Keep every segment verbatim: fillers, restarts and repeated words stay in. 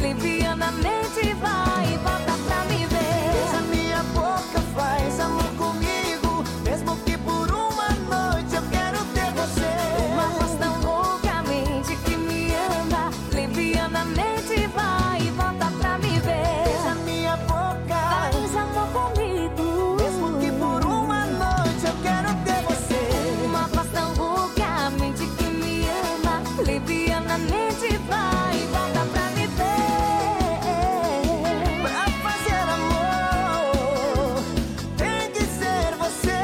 livianamente vai e volta pra me ver. Beija minha boca, faz amor comigo, mesmo que por uma noite eu quero ter você. Uma voz tão loucamente que me ama, livianamente vai e volta pra me ver. Beija minha boca, faz amor comigo, mesmo que por uma noite eu quero ter você. uma voz tão loucamente que me ama, livianamente vai e volta pra me ver. Pra fazer amor tem que ser você.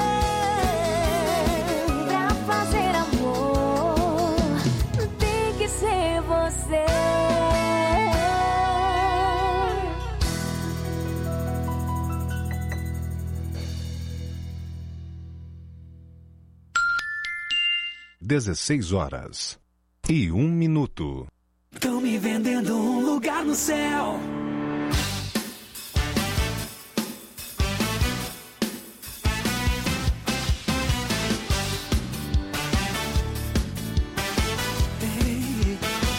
Pra fazer amor tem que ser você. dezesseis horas e um minuto. Tão me vendendo um lugar no céu. Ei.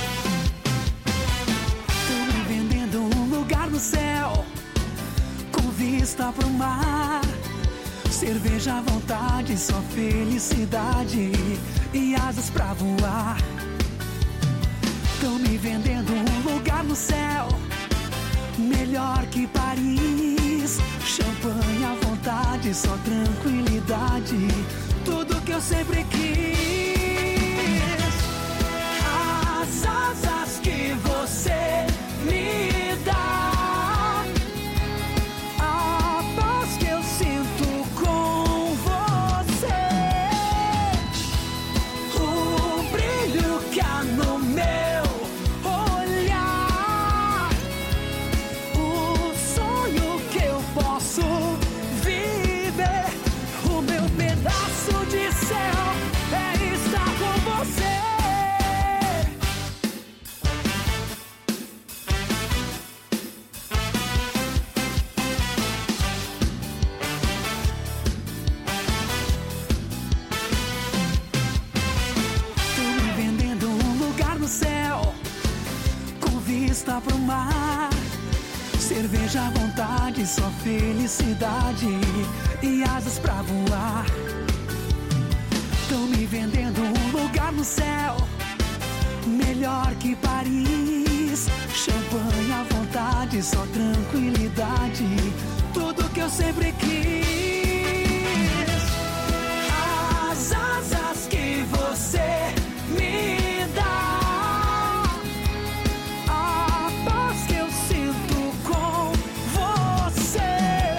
Tão me vendendo um lugar no céu, com vista pro mar, cerveja à vontade, só felicidade e asas pra voar. Tão me vendendo um lugar no céu, melhor que Paris. Champanhe à vontade, só tranquilidade, tudo que eu sempre quis. As asas que você me dá, a paz que eu sinto com você, o brilho que há no meu olhar, o sonho que eu posso viver, o meu pedaço de céu é estar com você. Tô me vendendo um lugar no céu, com vista pro mar, cerveja à vontade, só felicidade e asas pra voar. Tão me vendendo um lugar no céu, melhor que Paris. Champanhe à vontade, só tranquilidade, tudo que eu sempre quis. As asas que você me dá, a paz que eu sinto com você,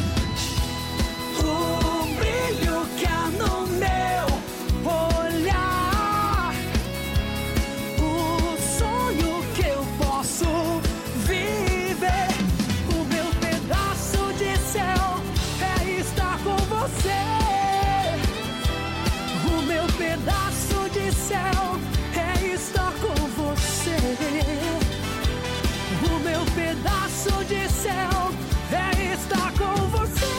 o brilho que há no meu olhar, o sonho que eu posso viver, o meu pedaço de céu é estar com você. O meu pedaço de céu é estar com você. O meu pedaço de céu é estar com você.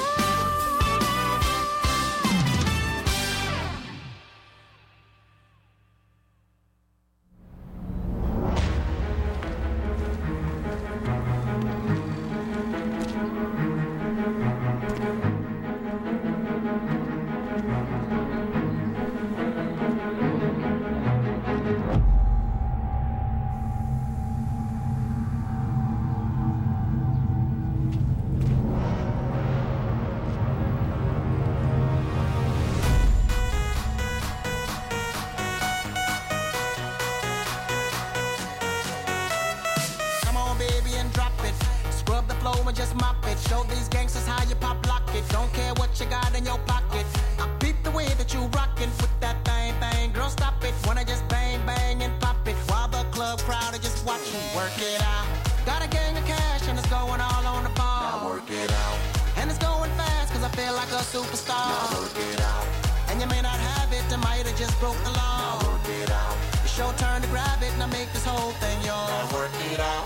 Come on, baby, and drop it. Scrub the floor and just mop it. Show these gangsters how you pop lock it. Don't care what you got in your pocket. I beat the way that you rockin' with that thing, thing. Girl, stop it. Wanna just bang, bang, and pop it. While the club crowd are just watching. Work it out. Got a gang of cash and it's going all on the ball. Now work it out. And it's going fast cause I feel like a superstar. Now work it out. And you may not have it, I might have just broke the law. Now work it out. It's your turn to grab it and I make this whole thing yours. Now work it out.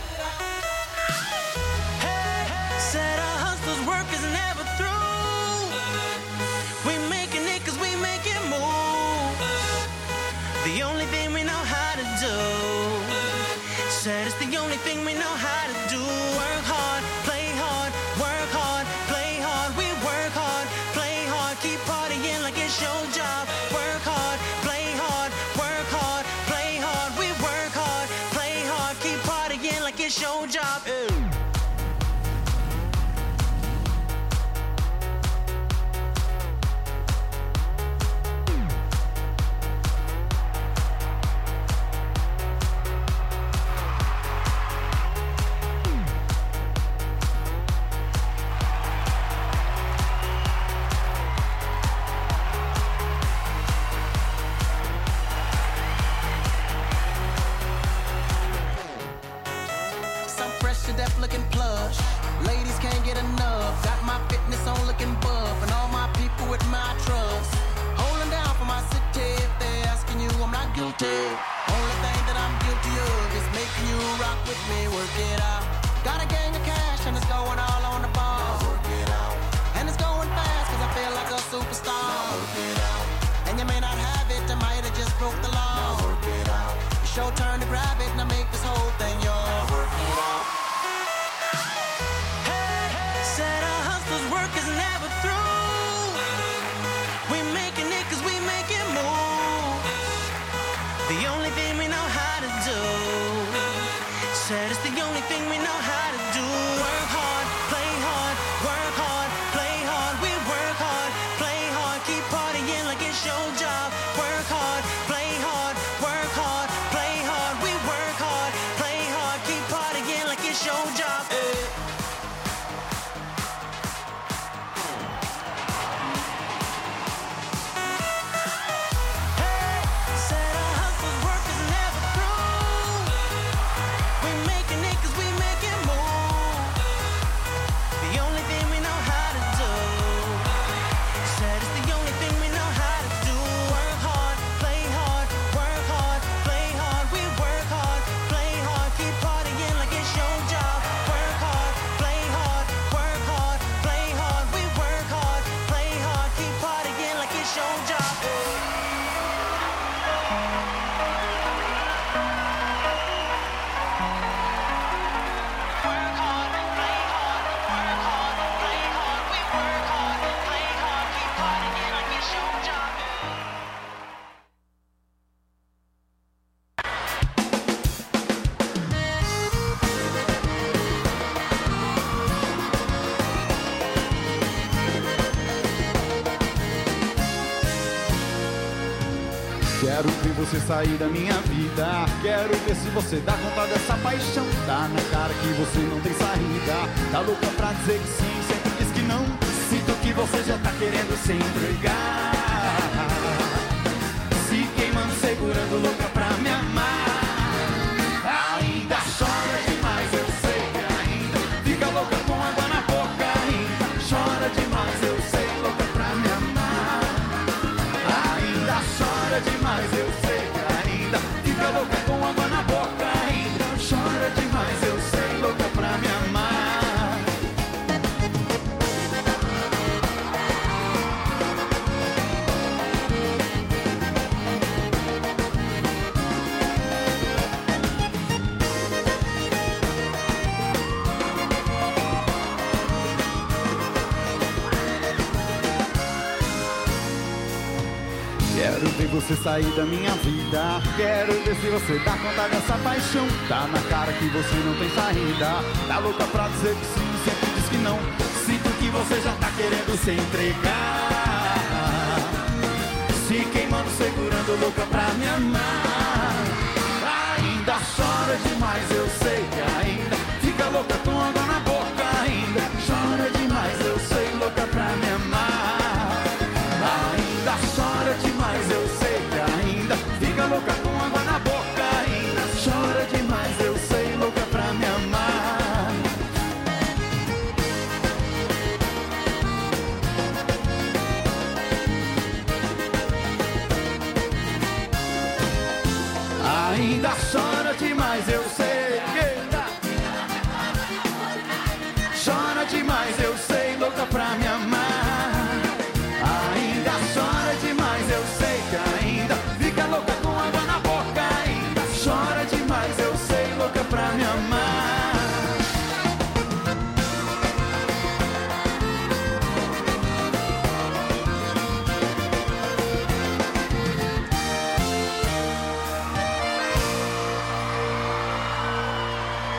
Hey, said a hustler's work is never through. We making it cause we make it move. The only thing we know how to do. Said it's the only thing we we know how to do. Work hard, play hard, work hard, play hard. We work hard, play hard, keep partying like it's your job. Work hard, play hard, work hard, play hard. We work hard, play hard, keep partying like it's your job. Ew. Deaf looking plush, ladies can't get enough. Got my fitness on looking buff, and all my people with my trust. Holding down for my city. If they're asking you, I'm not guilty. Only thing that I'm guilty of is making you rock with me. Work it out. Got a gang of cash and it's going all on the ball. Work it out. And it's going fast cause I feel like a superstar. Work it out. And you may not have it, I might have just broke the law. Work it out. It's your turn to grab it and I make this whole thing yours. Work it out. Said our hustler's work is never through. We making it cause we make it move. The only thing we know how to do. Said it's the only thing we know how to do. Work hard, play hard, work hard, play hard. We work hard, play hard, keep partying like it's your job. Work hard, play hard, work hard, play hard. We work hard, play hard, keep partying like it's your job. Hey. Quero ver você sair da minha vida. Quero ver se você dá conta dessa paixão. Tá na cara que você não tem saída. Tá louca pra dizer que sim, sempre diz que não. Sinto que você já tá querendo se entregar. Se queimando, segurando, louca pra me amar. Ainda chora demais, eu sei que ainda fica louca com água na boca. Ainda chora demais, eu sei, louca pra me amar. Ainda chora demais, eu sei que ainda fica louca com água na boca. Ainda chora demais, eu sei, louca pra me amar. Quero ver você sair da minha vida. Quero ver se você dá conta dessa paixão. Tá na cara que você não tem saída. Tá louca pra dizer que sim, sempre diz que não. Sinto que você já tá querendo se entregar. Se queimando, segurando, louca pra me amar. Ainda chora demais, eu sei que ainda fica louca com água na boca. Ainda chora demais, eu sei, louca pra me amar. Ainda chora demais, eu sei que ainda fica louca com água na boca. Ainda chora demais, eu sei, louca pra me amar. Ainda chora demais, eu sei. Chora demais, eu sei, louca pra me amar. Ainda chora demais, eu sei que ainda fica louca com água na boca. Ainda chora demais, eu sei, louca pra me amar.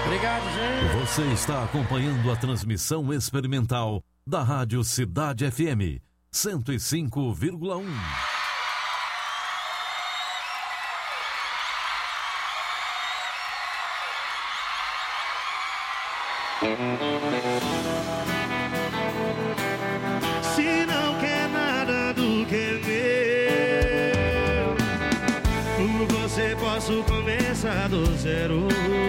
Obrigado, gente. Você está acompanhando a transmissão experimental da Rádio Cidade F M cento e cinco vírgula um. Se não quer nada do que é meu, por você posso começar do zero.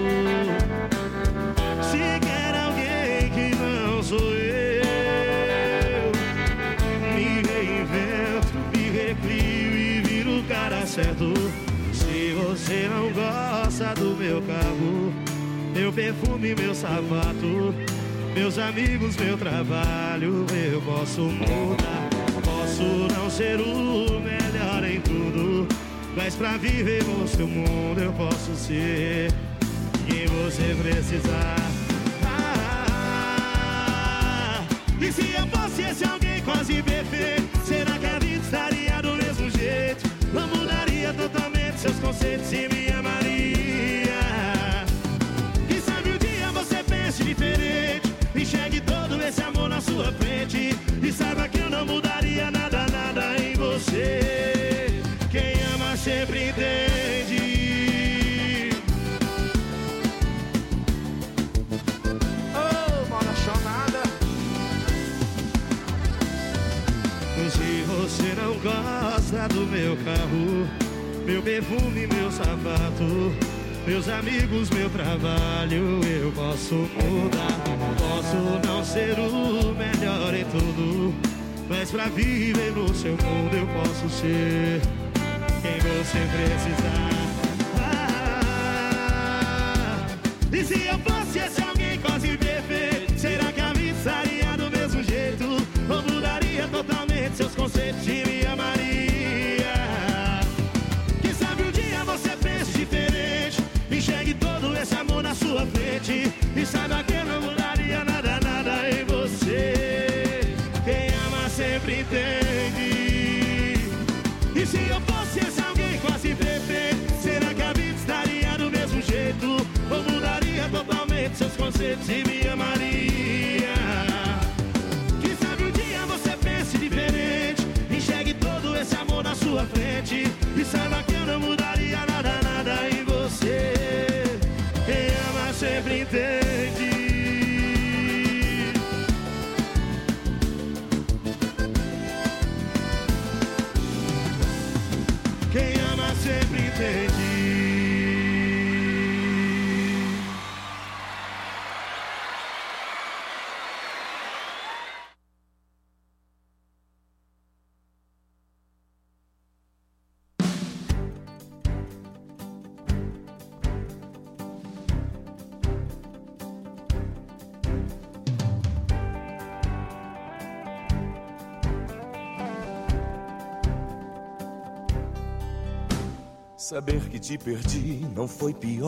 Se quer alguém que não sou eu, me reinvento, me recrio e viro o cara certo. Se você não gosta do meu carro, meu perfume, meu sapato, meus amigos, meu trabalho, eu posso mudar. Posso não ser o melhor em tudo, mas pra viver no seu mundo eu posso ser quem você precisar. Ah, e se eu fosse esse alguém quase perfeito, será que a vida estaria do mesmo jeito? Não mudaria totalmente seus conceitos e me amaria. Quem sabe um dia você pense diferente, enxergue todo esse amor na sua frente e saiba que eu não mudaria nada, nada em você. Quem ama sempre entende. Oh, mora chonada. Se você não gosta do meu carro, meu perfume, meu sapato, meus amigos, meu trabalho, eu posso mudar. Posso não ser o melhor em tudo, mas pra viver no seu mundo eu posso ser quem você precisar. Ah, e se eu fosse esse alguém quase perfeito, será que a vida estaria do mesmo jeito? Ou mudaria totalmente seus conceitos e me amaria? Quem sabe um dia você pense diferente, enxergue todo esse amor na sua frente e saiba que eu não mudaria nada, nada em você. Quem ama sempre entende. E se eu fosse esse alguém quase perfeito, será que a vida estaria do mesmo jeito? Ou mudaria totalmente seus conceitos e me amaria? Quem sabe um dia você pense diferente, enxergue todo esse amor na sua frente e saiba que eu não mudaria nada, nada em você. Quem ama sempre entende. Quem ama sempre entende. Saber que te perdi não foi pior.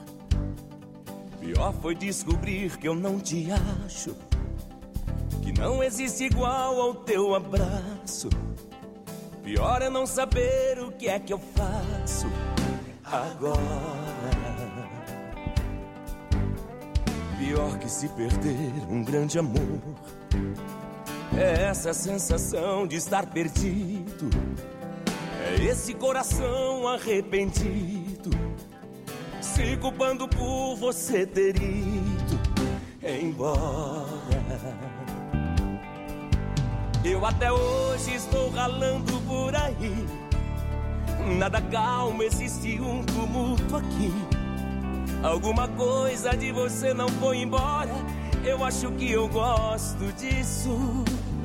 Pior foi descobrir que eu não te acho, que não existe igual ao teu abraço. Pior é não saber o que é que eu faço agora. Pior que se perder um grande amor é essa sensação de estar perdido. É esse coração arrependido, se culpando por você ter ido embora. Eu até hoje estou ralando por aí, nada calmo, existe um tumulto aqui. Alguma coisa de você não foi embora, eu acho que eu gosto disso.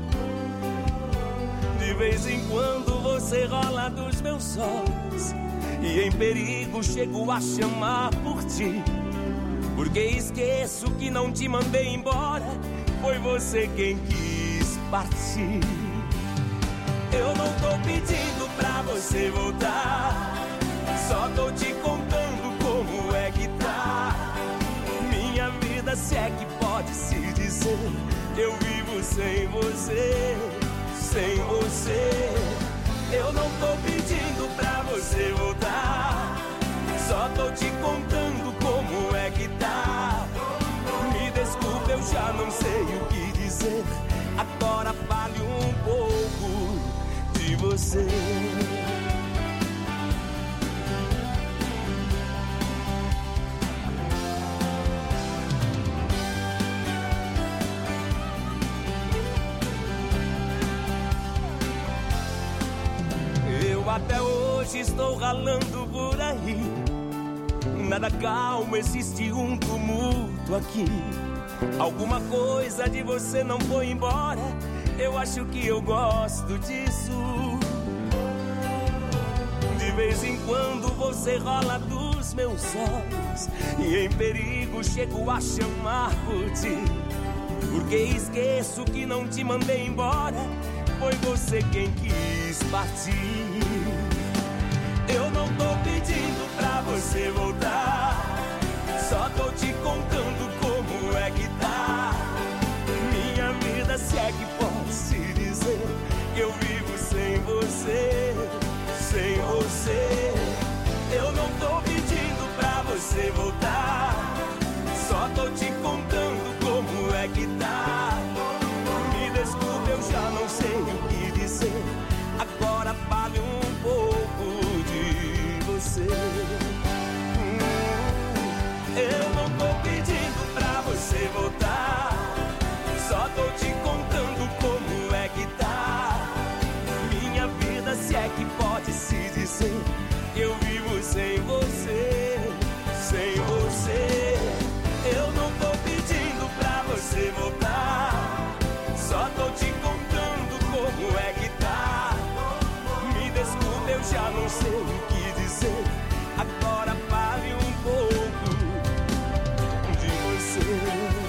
De vez em quando você rola dos meus olhos e em perigo chego a chamar por ti, porque esqueço que não te mandei embora, foi você quem quis partir. Eu não tô pedindo pra você voltar, só tô te contando como é que tá minha vida, se é que pode se dizer. Eu vivo sem você, sem você. Eu não tô pedindo pra você voltar, só tô te contando como é que tá dizer. Agora fale um pouco de você. Eu até hoje estou ralando por aí. Nada calmo, existe um tumulto aqui. Alguma coisa de você não foi embora. Eu acho que eu gosto disso. De vez em quando você rola dos meus olhos e em perigo chego a chamar por ti. Porque esqueço que não te mandei embora. Foi você quem quis partir. Eu não tô pedindo pra você voltar, só tô te contando como é que tá minha vida, se é que posso dizer que eu vivo sem você, sem você. Eu não tô pedindo pra você voltar, só tô te contando como é que tá. Me desculpe, eu já não sei o que dizer. Agora fale um pouco de você. hum, Eu não tô pedindo pra você voltar, só tô te contando como é que tá minha vida, se é que pode se dizer que eu vivo sem você, sem você. Eu não tô pedindo pra você voltar, só tô te contando como é que tá. Me desculpe, eu já não sei o que dizer. Agora fale um pouco de você.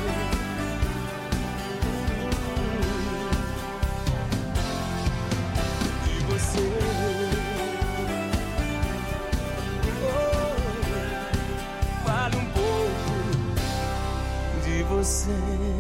De você. Oh, fale um pouco de você.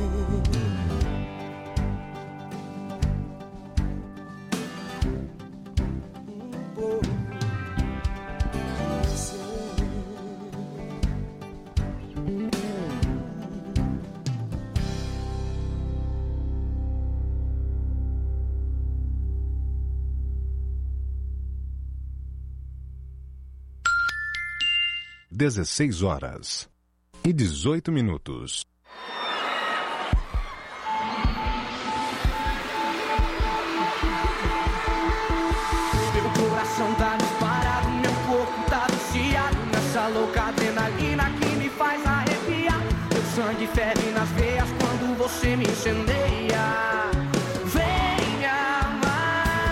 dezesseis horas e dezoito minutos. Meu coração tá disparado, meu corpo tá viciado nessa louca adrenalina que me faz arrepiar. Meu sangue ferve nas veias quando você me incendeia. Vem me amar.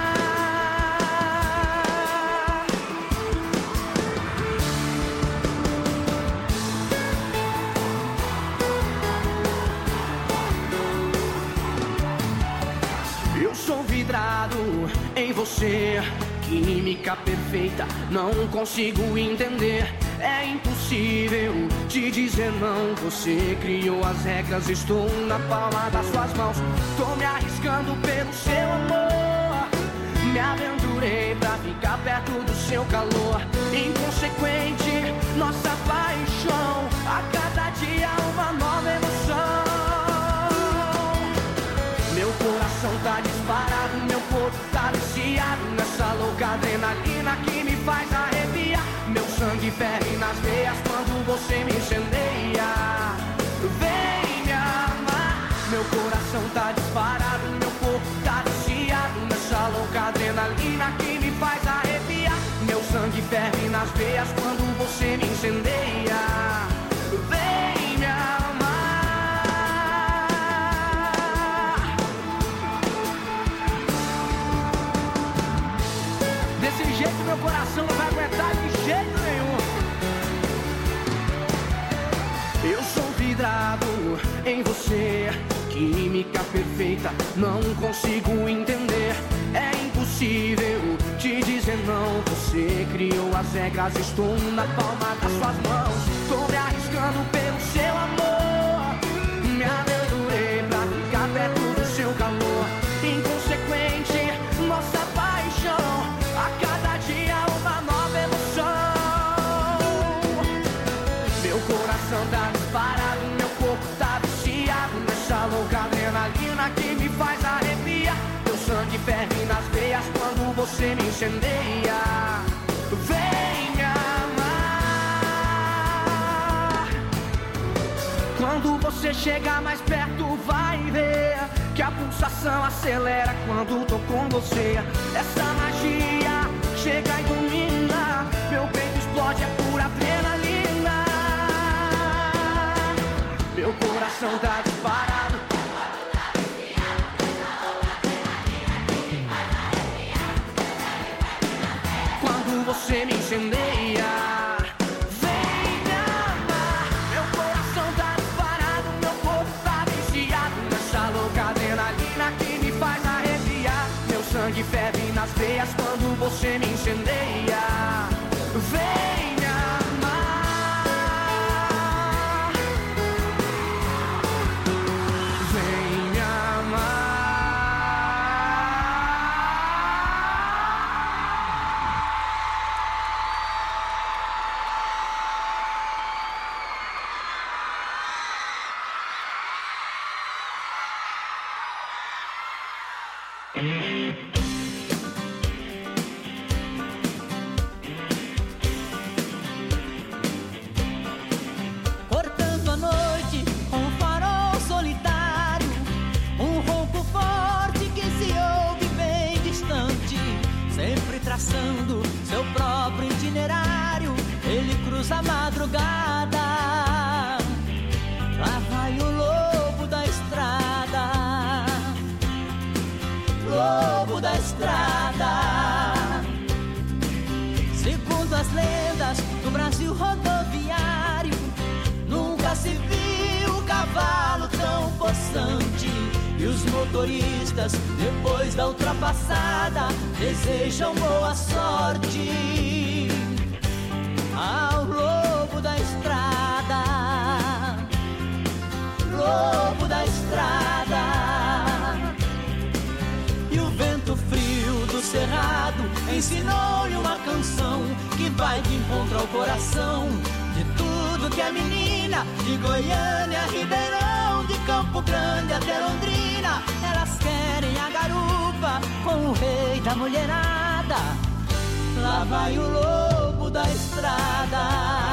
Eu sou vidrado em você, química perfeita, não consigo entender. É impossível te dizer não. Você criou as regras, estou na palma das suas mãos. Tô me arriscando pelo seu amor, me aventurei pra ficar perto do seu calor. Inconsequente, nossa paixão, a cada dia uma nova emoção. Meu coração tá disparado, meu corpo tá viciado nessa louca adrenalina que me faz arrepiar. Meu sangue ferve nas veias quando você me incendeia. Vem me amar. Meu coração tá disparado, meu corpo tá viciado nessa louca adrenalina que me faz arrepiar. Meu sangue ferve nas veias quando você me incendeia. Vem me amar. Desse jeito meu coração não vai aguentar de jeito nenhum. Eu sou vidrado em você, química perfeita, não consigo entender. É impossível te dizer não. Você criou as regras, estou na palma das suas mãos. Tô me arriscando pelo seu amor, me aventurei pra ficar perto do seu calor. Inconsequente, nossa paixão, a cada dia uma nova emoção. Meu coração tá disparado, meu corpo tá viciado nessa louca adrenalina que você me incendeia. Vem me amar. Quando você chegar mais perto, vai ver que a pulsação acelera quando tô com você. Essa magia chega e domina, meu peito explode, é pura adrenalina. Meu coração tá disparado. Quando você me incendeia, vem me amar. Meu coração tá disparado, meu corpo tá viciado nessa louca adrenalina que me faz arrepiar. Meu sangue ferve nas veias quando você me incendeia. Vem me amar. Vem me amar. Cortando a noite com um farol solitário, um ronco forte que se ouve bem distante, sempre traçando seu próprio itinerário. Ele cruza a madrugada, lá vai o lobo da estrada, lobo da estrada. Segundo as lendas do Brasil rodoviário, nunca se viu cavalo tão possante. E os motoristas, depois da ultrapassada, desejam boa sorte ao lobo da estrada, lobo da estrada. E o vento frio do cerrado ensinou-lhe uma canção que vai de encontro ao coração de tudo que é menina, de Goiânia a Ribeirão, de Campo Grande até Londrina. Elas querem a garupa com o rei da mulherada. Lá vai o lobo da estrada,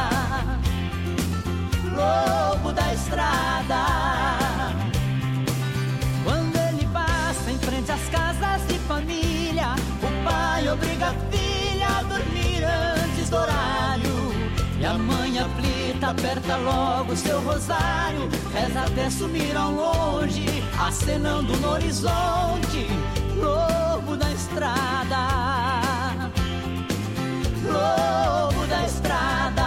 lobo da estrada. Quando ele passa em frente às casas de família, o pai obriga a filha a dormir antes do horário. E a mãe aflita aperta logo seu rosário, reza até sumir ao longe, acenando no horizonte. Lobo da estrada, lobo da estrada.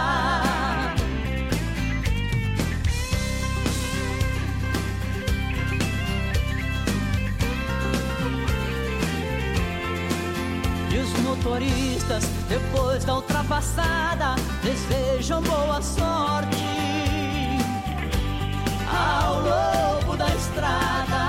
E os motoristas, depois da ultrapassada, desejam boa sorte ao lobo da estrada,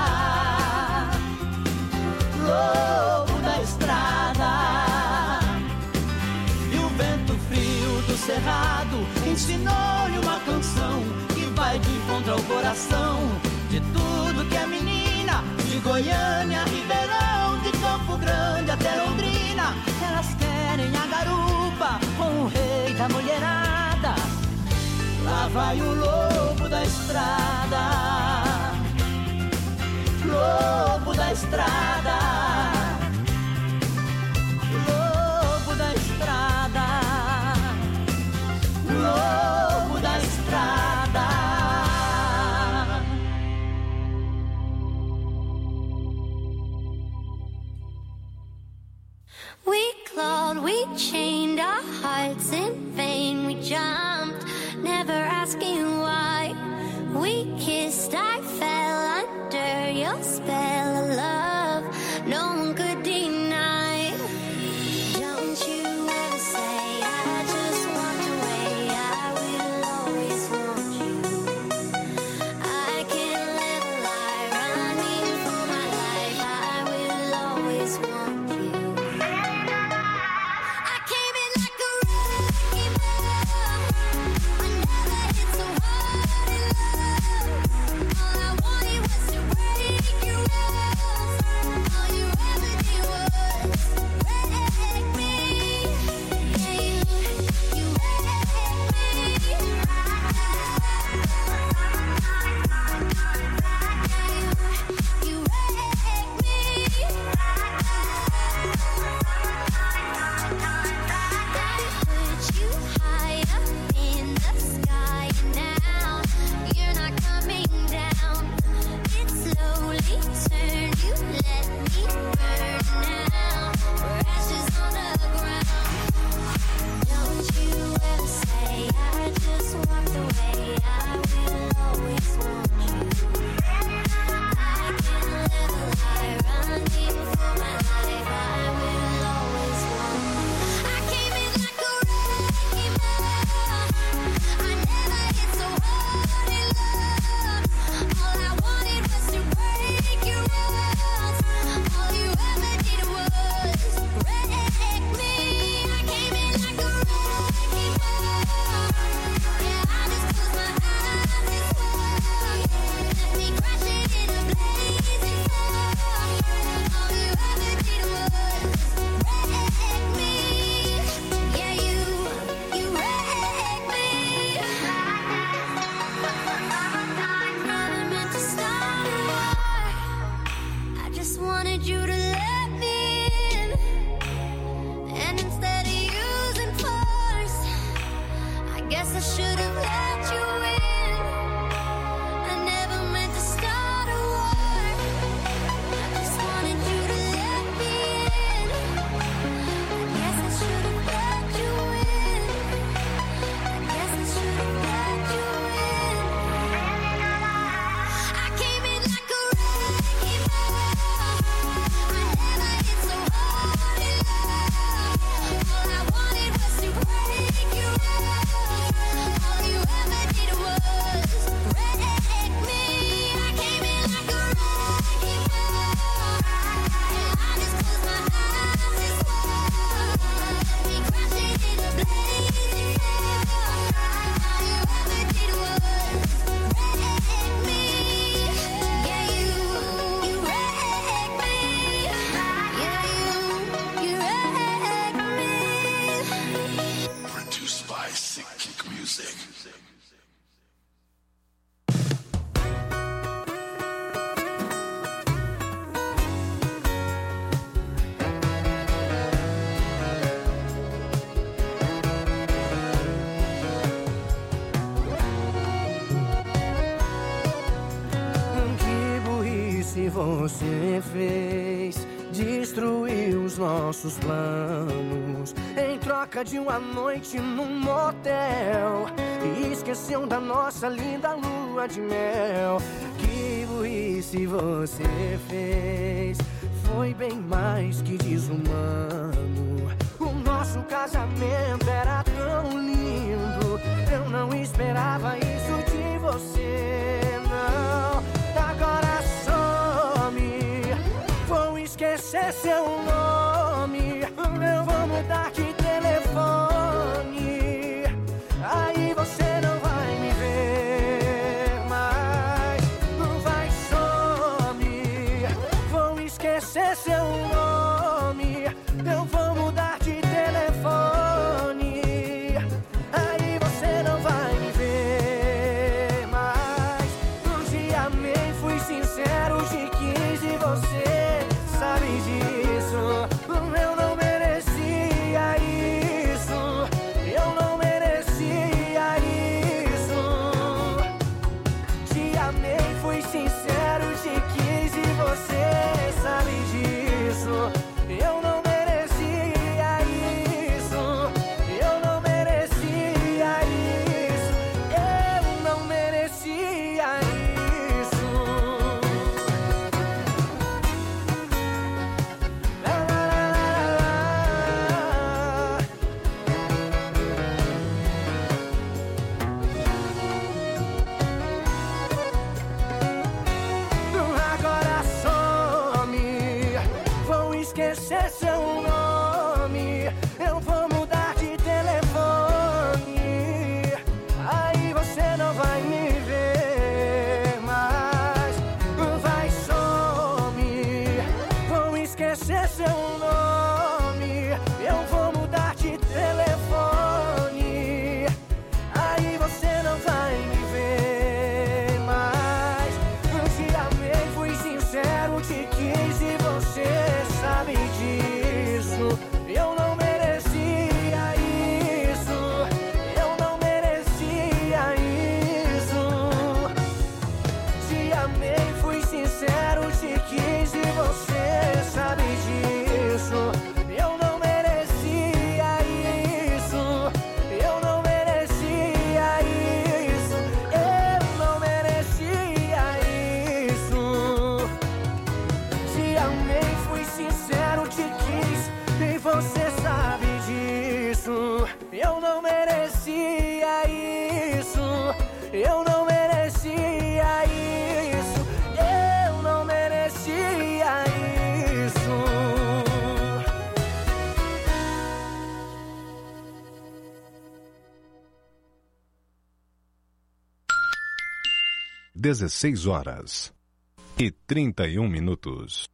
lobo da estrada. E o vento frio do cerrado ensinou-lhe uma canção que vai de encontro ao coração de tudo que é menina, de Goiânia a Ribeirão, de Campo Grande até Londrina. Elas querem a garupa com o rei da mulherada. Lá vai o lobo da estrada, lobo da estrada, lobo da estrada, lobo da estrada. We clawed, we chained our hearts in vain. We jumped, never asking why. We kissed, I fell under your spell of love. No one could deny. Don't you ever say I just walked away. I will always want you. I can't live a lie running for my life. I will always want you. I came in like a wrecking ball. I never hit so hard in love. All I wanted was to break you up. que você fez destruiu os nossos planos em troca de uma noite num motel e esqueceu da nossa linda lua de mel. Que burrice você fez, foi bem mais que desumano. O nosso casamento era tão lindo, eu não esperava isso de você, não. Agora some, vou esquecer seu nome, eu vou mudar de telefone, aí você não vai me ver mais. Vai, some, vou esquecer seu nome, eu vou mudar de telefone, aí você não vai me ver mais. Te amei, fui sincero, te quis e você sabe disso. Eu não merecia isso, eu não merecia isso. Te amei, fui sincero, te quis e você sabe disso. Eu não merecia isso, eu não merecia isso, eu não merecia isso. Lá, lá, lá, lá, lá. Agora some, vou esquecer seu nome, eu vou mudar de telefone, aí você não vai me ver mais. Vai, some, vou esquecer seu nome, eu vou mudar de telefone, aí você não vai me ver mais. Te amei, fui sincero, te quis e você sabe disso. Eu não merecia isso, eu não merecia isso. Te amei, fui sincero, te quis e você sabe disso. Eu não merecia isso, eu não merecia isso, eu não merecia isso. Te amei, fui sincero, te quis e você sabe disso. Eu não merecia isso, eu não merecia isso, eu não merecia isso. dezesseis horas e trinta e um minutos.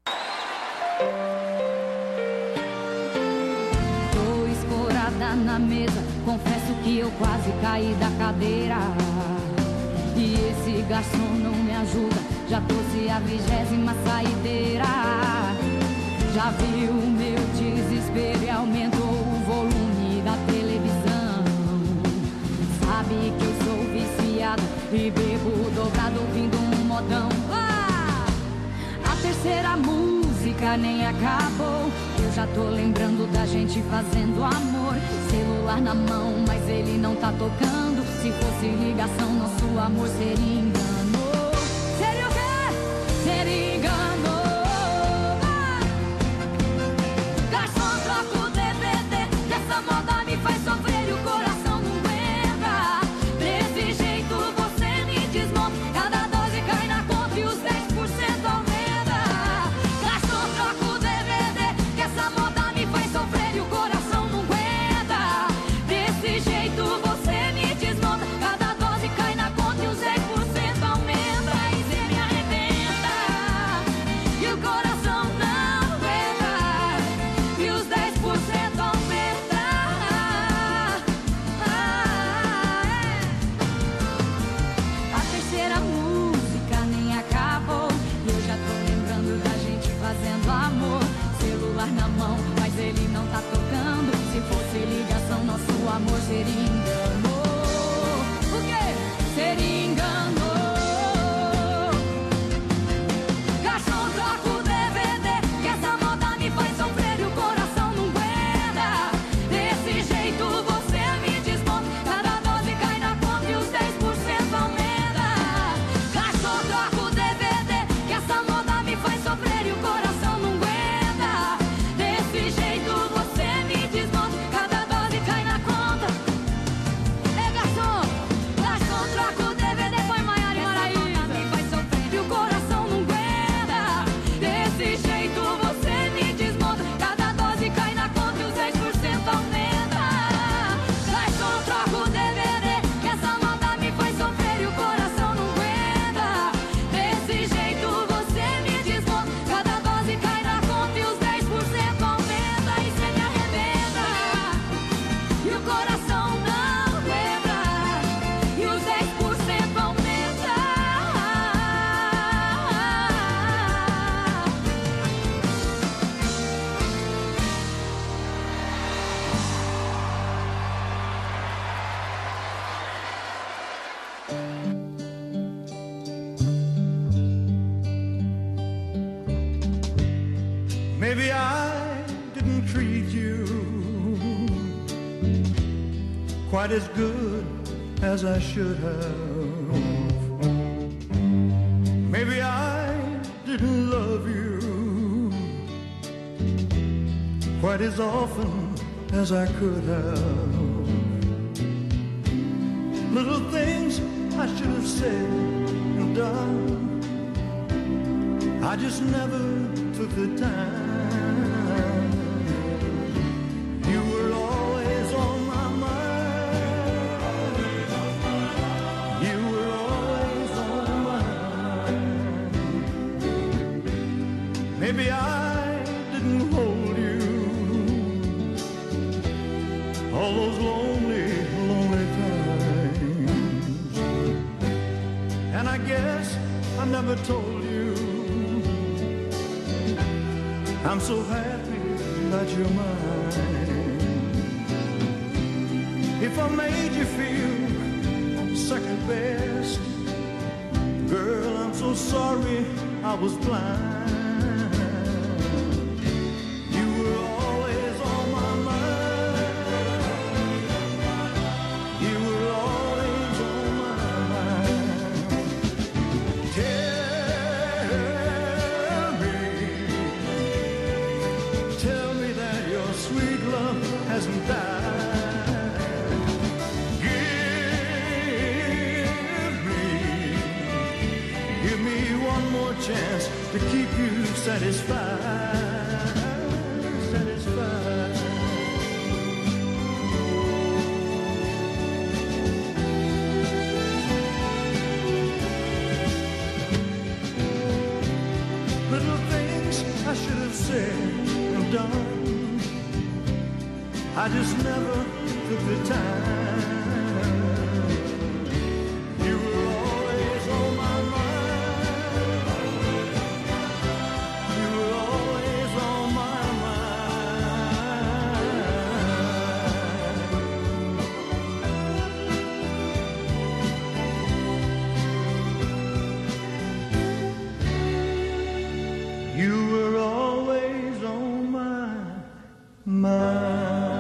Tô escorada na mesa, confesso que eu quase caí da cadeira. E esse garçom não me ajuda, já trouxe a vigésima saideira. Já viu o meu desespero e aumentou o volume da televisão. Sabe que eu sou viciado e bebo dobrado ouvindo um modão. Ah! A terceira música nem acabou, eu já tô lembrando da gente fazendo amor. Celular na mão, mas ele não tá tocando. Se fosse ligação, nosso amor seria engano. Seria o quê? Seria engano. Ah! Garçom, troca o D V D, que essa moda me faz sofrer e o coração não aguenta. Desse jeito você me desmonta, cada dose cai na conta e os dez por cento aumenta. Garçom, troca o D V D, que essa moda me faz sofrer e o coração não aguenta. Desse jeito você me desmonta, cada dose cai na conta e os dez por cento Maybe I didn't treat you quite as good as I should have. Maybe I didn't love you quite as often as I could have. Little things I should have said and done, I just never took the time. You were always on my mind. You were always on my mind. Maybe I didn't hold you all those lonely, lonely times. And I guess I never told you I'm so happy that you're mine. If I made you feel second best, girl, I'm so sorry I was blind. You were always on my mind. You were always on my mind. Tell me, tell me that your sweet love hasn't died. Give me, give me one more chance to keep you satisfied, satisfied. Little things I should have said and done, I just never took the time. You were always on my mind. You were always on my mind. You were always on my mind.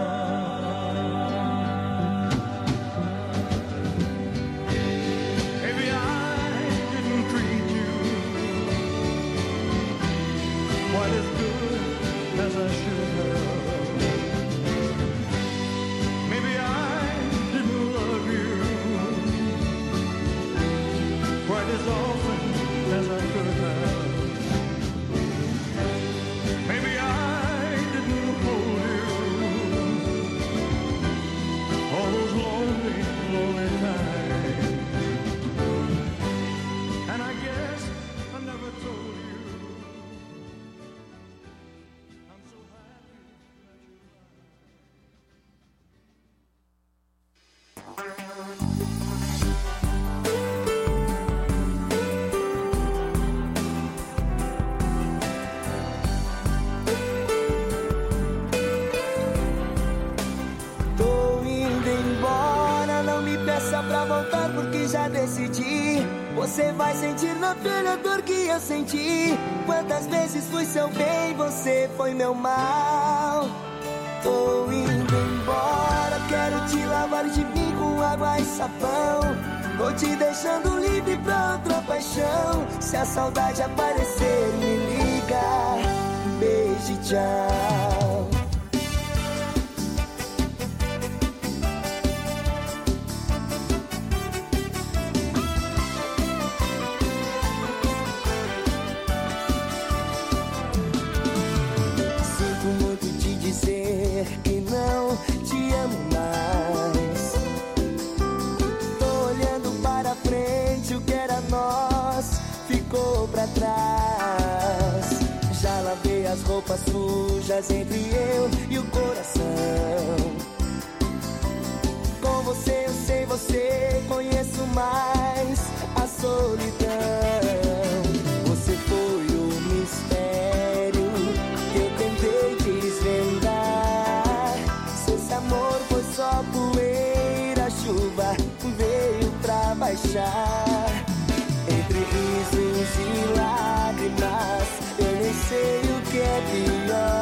Maybe I didn't treat you quite as good as I should have. Maybe I didn't love you quite as often as I could have. Maybe I didn't hold you all those lonely, lonely times. And I guess I never told you I'm so happy that you're Tô indo embora, não me peça pra voltar porque já decidi. Você vai sentir na pele a dor que eu senti. Quantas vezes fui seu bem, você foi meu mal. Tô indo embora, quero te lavar de mim com água e sabão. Vou te deixando livre pra outra paixão. Se a saudade aparecer, me liga. Beijo e tchau. Sinto muito te dizer que não te amo mais. Tô olhando para frente, o que era nós ficou pra trás. Já lavei as roupas sujas entre eu e o coração. Com você eu sei, você conheço mais a solidão. Você foi o mistério que eu tentei desvendar. Se esse amor foi só poeira, a chuva veio pra baixar. Entre risos e lágrimas, eu nem sei o que é pior.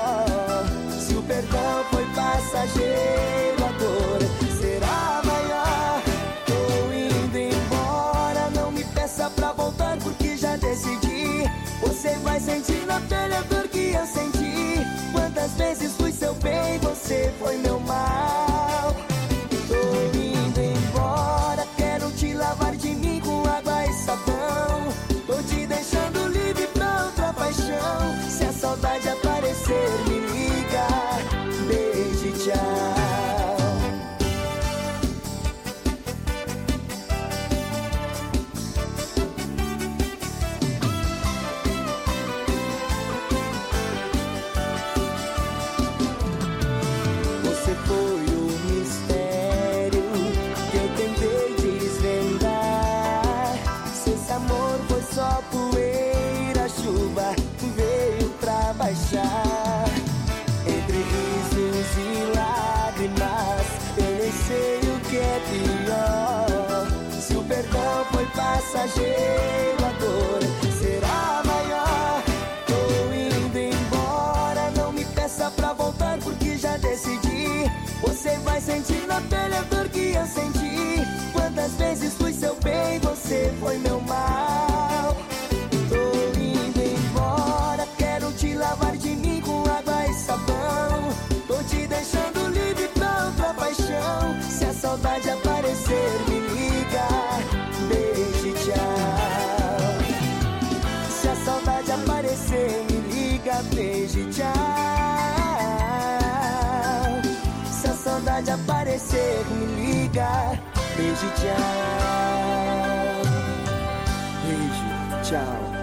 vezes fui seu bem, você foi meu mal. Tô indo embora, quero te lavar de mim com água e sabão. Tô te deixando livre pra outra paixão. Se a saudade aparecer, me liga. Beijo e tchau. Entre risos e lágrimas, eu nem sei o que é pior. Se o perdão foi passageiro, a dor será maior. Tô indo embora, não me peça pra voltar porque já decidi. Você vai sentir na pele a dor que eu senti. Quantas vezes fui seu bem, você foi meu mal. Tô indo embora, quero te lavar de mim com água e sabão. Tô te deixando livre pra outra paixão. Se a saudade aparecer, me liga. Beijo e tchau. Se a saudade aparecer, me liga. Beijo e tchau. Se a saudade aparecer, me liga. Beijo e tchau. Beijo, tchau.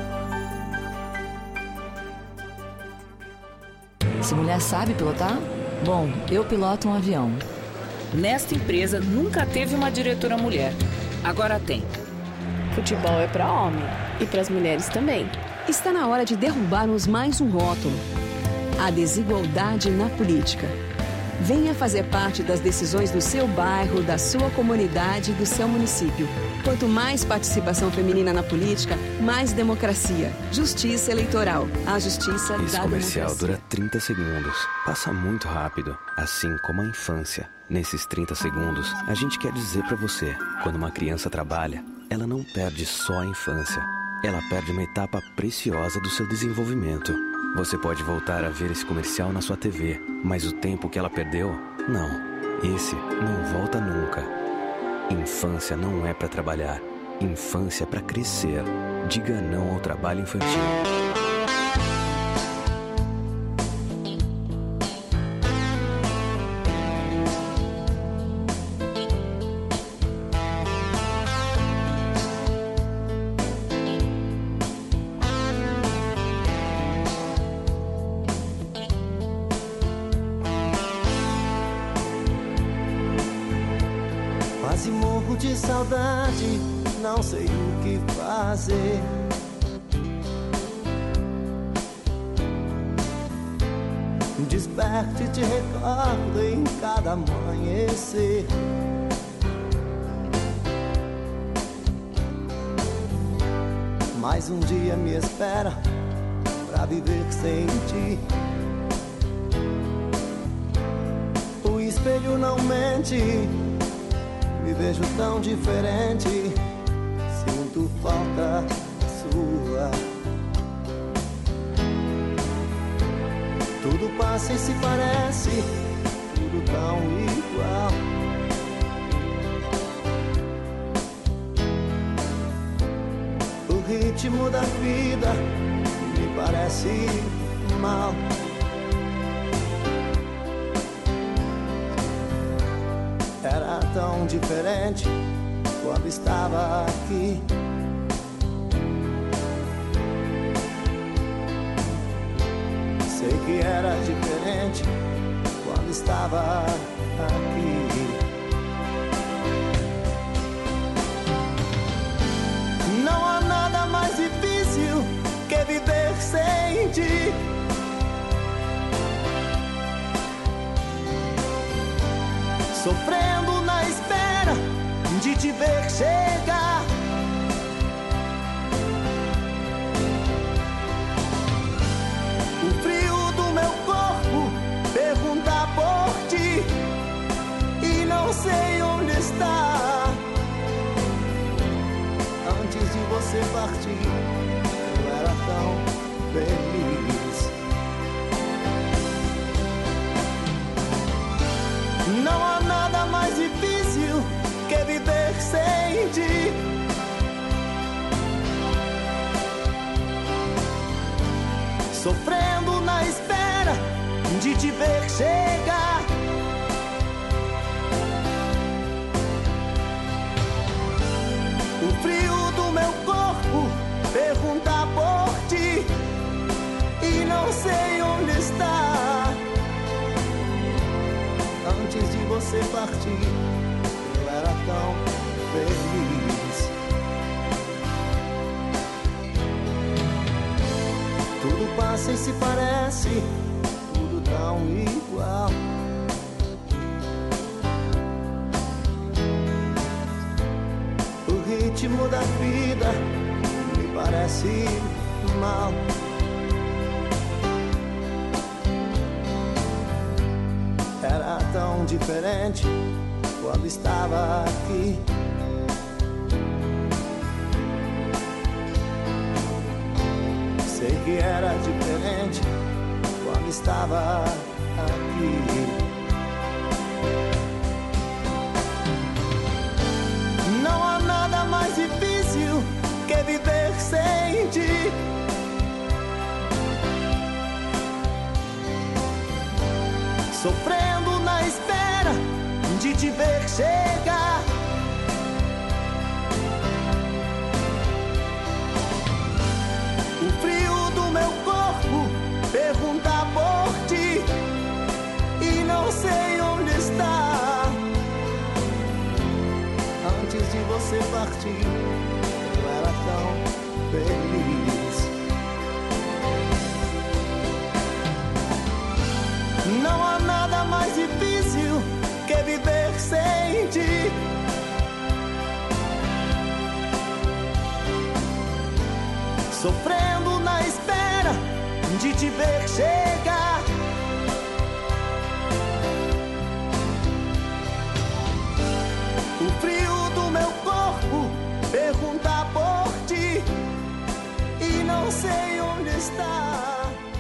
Essa mulher sabe pilotar? Bom, eu piloto um avião. Nesta empresa nunca teve uma diretora mulher. Agora tem. Futebol é para homem e para as mulheres também. Está na hora de derrubarmos mais um rótulo: a desigualdade na política. Venha fazer parte das decisões do seu bairro, da sua comunidade e do seu município. Quanto mais participação feminina na política, mais democracia. Justiça eleitoral. A justiça Esse da comercial democracia. dura trinta segundos. Passa muito rápido, assim como a infância. Nesses trinta segundos, a gente quer dizer pra você: quando uma criança trabalha, ela não perde só a infância. Ela perde uma etapa preciosa do seu desenvolvimento. Você pode voltar a ver esse comercial na sua T V, mas o tempo que ela perdeu, não. Esse não volta nunca. Infância não é pra trabalhar. Infância é pra crescer. Diga não ao trabalho infantil. Quase morro de saudade, não sei o que fazer. Desperto e te recordo em cada amanhecer. Mais um dia me espera pra viver sem ti. O espelho não mente, me vejo tão diferente. Sinto falta sua. Tudo passa e se parece, tudo tão igual. O ritmo da vida me parece mal. Era tão diferente quando estava aqui. Sei que era diferente quando estava aqui. Não há nada mais difícil que viver sem ti. Sofrendo na espera de te ver chegar. O frio do meu corpo pergunta por ti e não sei onde está. Antes de você partir, eu era tão feliz. sofrendo na espera de te ver chegar. O frio do meu corpo pergunta por ti e não sei onde está. Antes de você partir, eu era tão feliz. Tudo passa e se parece, tudo tão igual. O ritmo da vida me parece mal. Era tão diferente quando estava aqui. Sei que era diferente quando estava aqui. Não há nada mais difícil que viver sem ti. Sofrendo na espera de te ver chegar. O frio do meu corpo pergunta por ti e não sei onde está. Antes de você partir, eu era tão feliz. Não há nada mais difícil que viver sem ti. Sofrendo na espera de te ver chegar. O frio do meu corpo pergunta por ti e não sei onde está.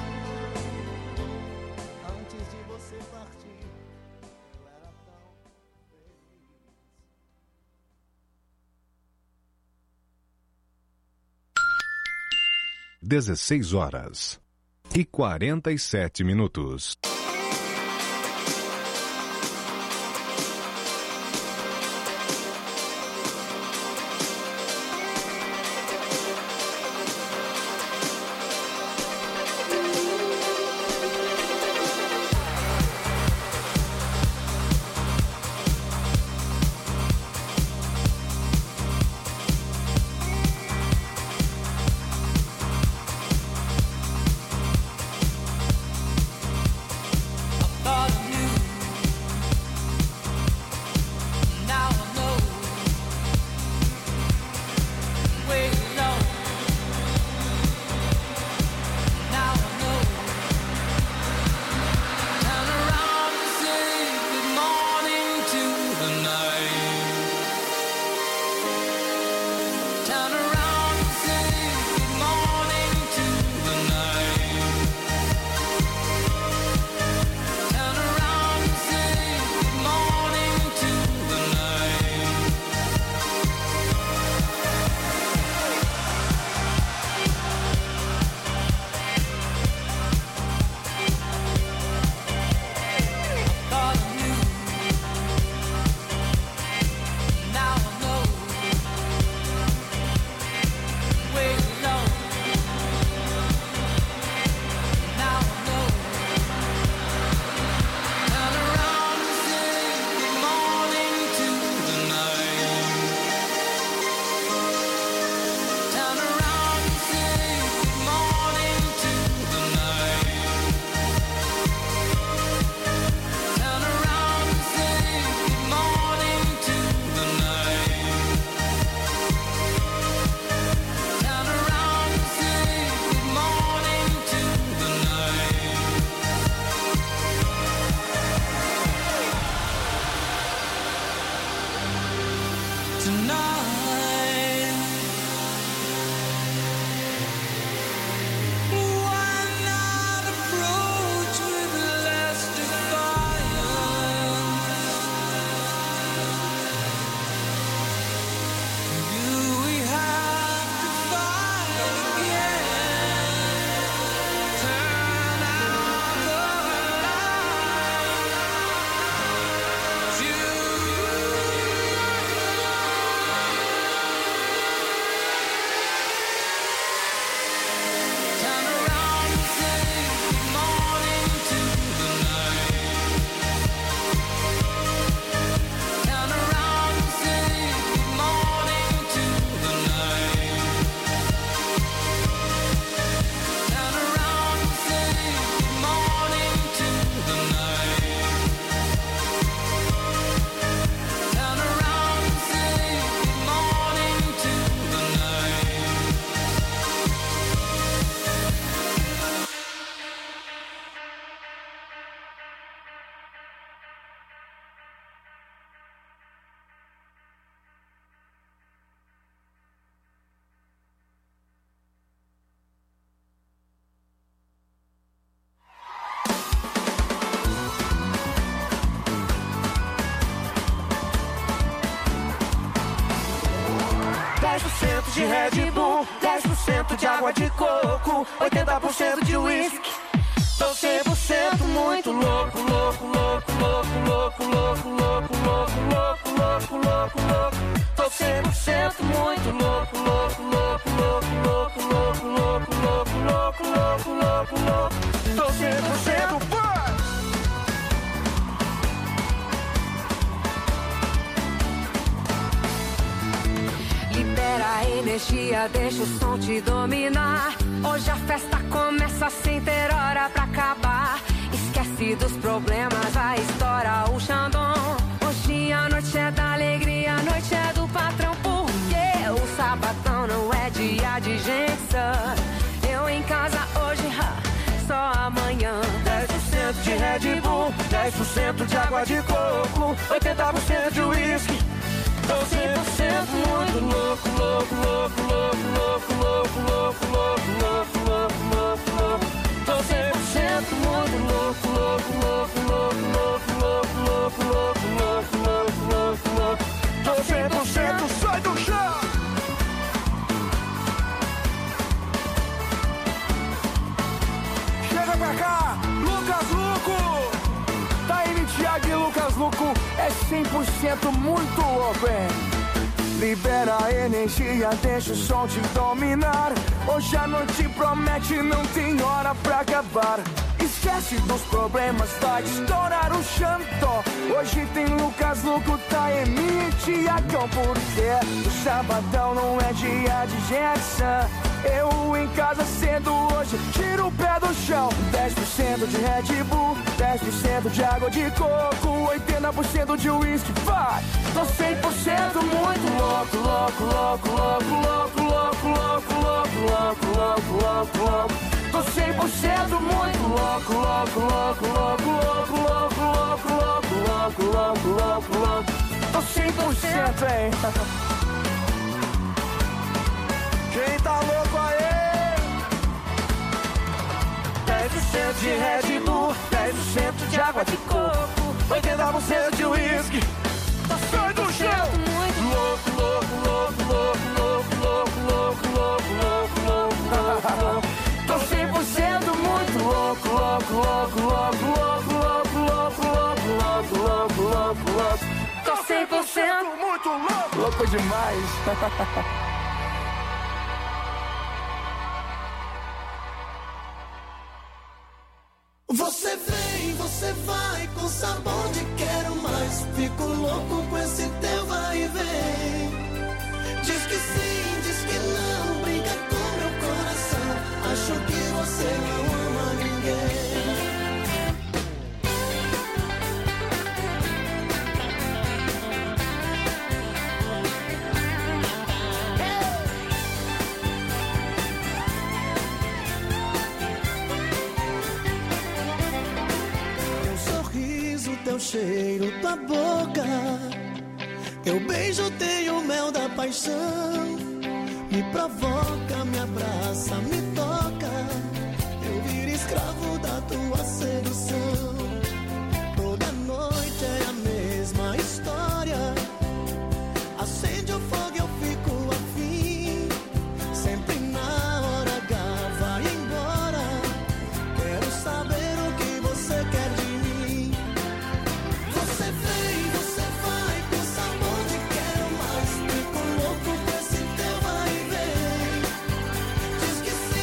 dezesseis horas e quarenta e sete minutos. Red Bull, dez por cento de água de coco, oitenta por cento de whisky. Tô cem por cento muito louco, louco, louco, louco, louco, louco, louco, louco, louco, louco, louco, louco. Tô cem por cento muito louco, louco, louco, louco, louco, louco, louco, louco, louco, louco, louco, louco. Tô cem por cento vai! Libera a energia, deixa o som te dominar. Hoje a festa começa sem ter hora pra acabar. Esquece dos problemas, vai estourar o Xandão. Hoje a noite é da alegria, a noite é do patrão. Porque o sabadão não é dia de gente sã. Eu em casa hoje, ha, só amanhã. Dez por cento de Red Bull, dez por cento de água de coco, oitenta por cento de whisky. Tô cem por cento muito louco, louco, louco, louco, louco, louco, louco, louco, louco, louco, louco, louco. Tô cem por cento muito louco, louco, louco, louco, louco, louco, louco, louco, louco, louco, louco, louco. Tô cem por cento, sai do chão! Chega pra cá, Lucas Luco! Taíne, Thiago e Lucas Luco é cem por cento muito louco, hein? Libera a energia, deixa o som te dominar. Hoje a noite promete, não tem hora pra acabar. Esquece dos problemas, vai estourar o Xandó. Hoje tem Lucas Luco, Taíne e Thiagão. Porque o sabadão não é dia de gente sã. Eu em casa cedo hoje, tiro o pé do chão. Dez por cento de Red Bull, dez por cento de água de coco, oitenta por cento de whisky, vai! Tô cem por cento muito louco, louco, louco, louco, louco, louco, louco, louco, louco, louco, louco, louco. Tô cem por cento muito louco, louco, louco, louco, louco, louco, louco, louco, louco, louco, louco, louco. Tô cem por cento, hein? Quem tá louco aí? dez por cento de Red Bull, dez por cento de água de coco, oitenta por cento de whisky. Sai do chão! Louco, louco, louco, louco, louco, louco, louco, louco, louco, louco, louco. Tô cem por cento muito louco, louco, louco, louco, louco, louco, louco, louco, louco, louco, louco, louco. Tô cem por cento muito louco! Louco demais! Você vem, você vai com sabor de quero mais. Fico louco com esse teu vai e vem. Diz que sim, diz que não, brinca com meu coração. Acho que você não ama ninguém. Teu cheiro, tua boca, teu beijo tem o mel da paixão. Me provoca, me abraça, me toca. Eu viro escravo da tua sedução. Toda noite é a mesma história. Acende o fogo, eu fico afim. Sempre na hora H vai embora. Quero saber o que você quer de mim. Você vem, você vai com sabor de quero mais. Fico louco com esse teu vai e vem. Diz que sim.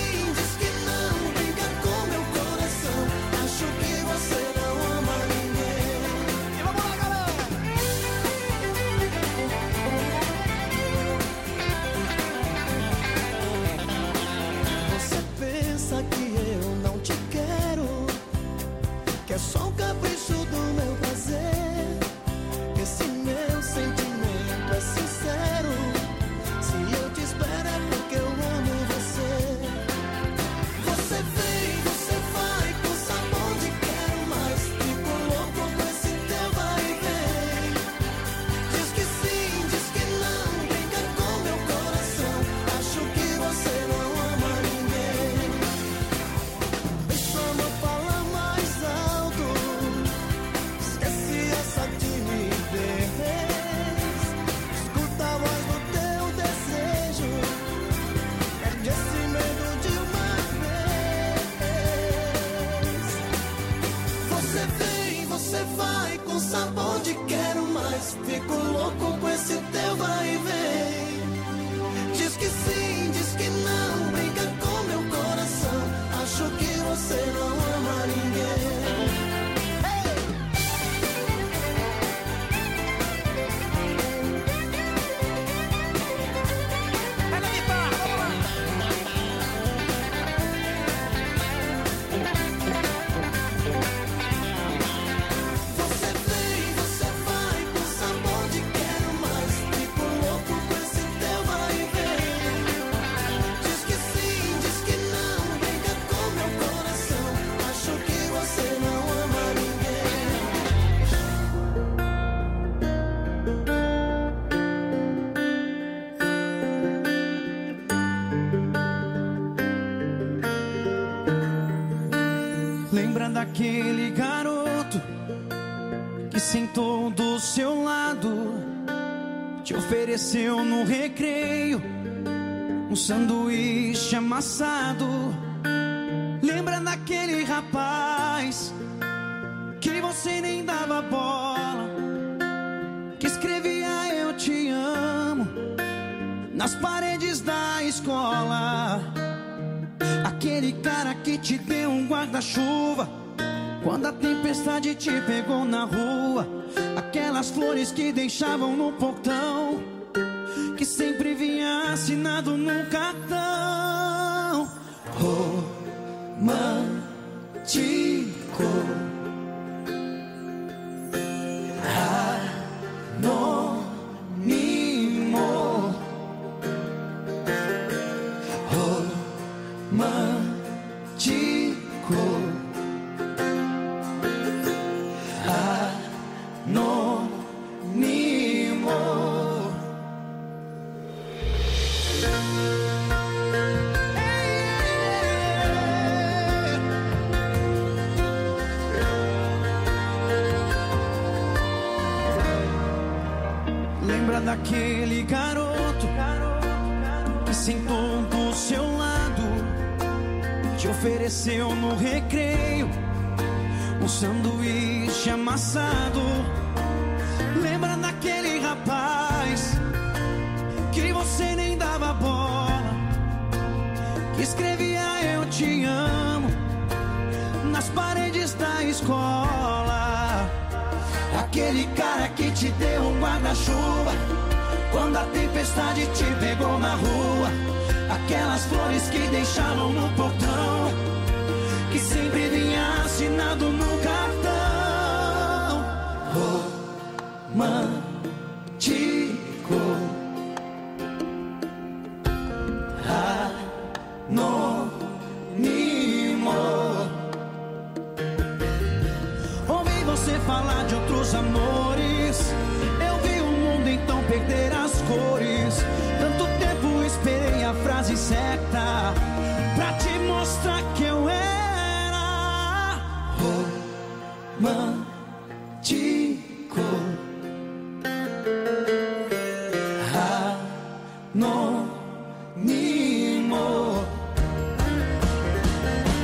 Lembra daquele garoto que sentou do seu lado, te ofereceu no recreio um sanduíche amassado. Lembra daquele rapaz que você nem dava bola, que escrevia eu te amo nas paredes da escola. Aquele cara que te deu um guarda-chuva quando a tempestade te pegou na rua. Aquelas flores que deixavam no portão, que sempre vinha assinado no cartão. Romântico, anônimo, romântico, anônimo. Lembra daquele garoto que sentou do seu lado, te ofereceu no recreio um sanduíche amassado. Lembra daquele rapaz que você nem dava bola, que escrevia eu te amo nas paredes da escola. Aquele cara que te deu um guarda-chuva quando a tempestade te pegou na rua. Aquelas flores que deixavam no portão, que sempre vinha assinado no cartão. Romântico, anônimo. Ouvi você falar de outros amores, eu vi o mundo então perder as cores. Tanto tempo esperei a frase certa pra te mostrar que eu era romântico.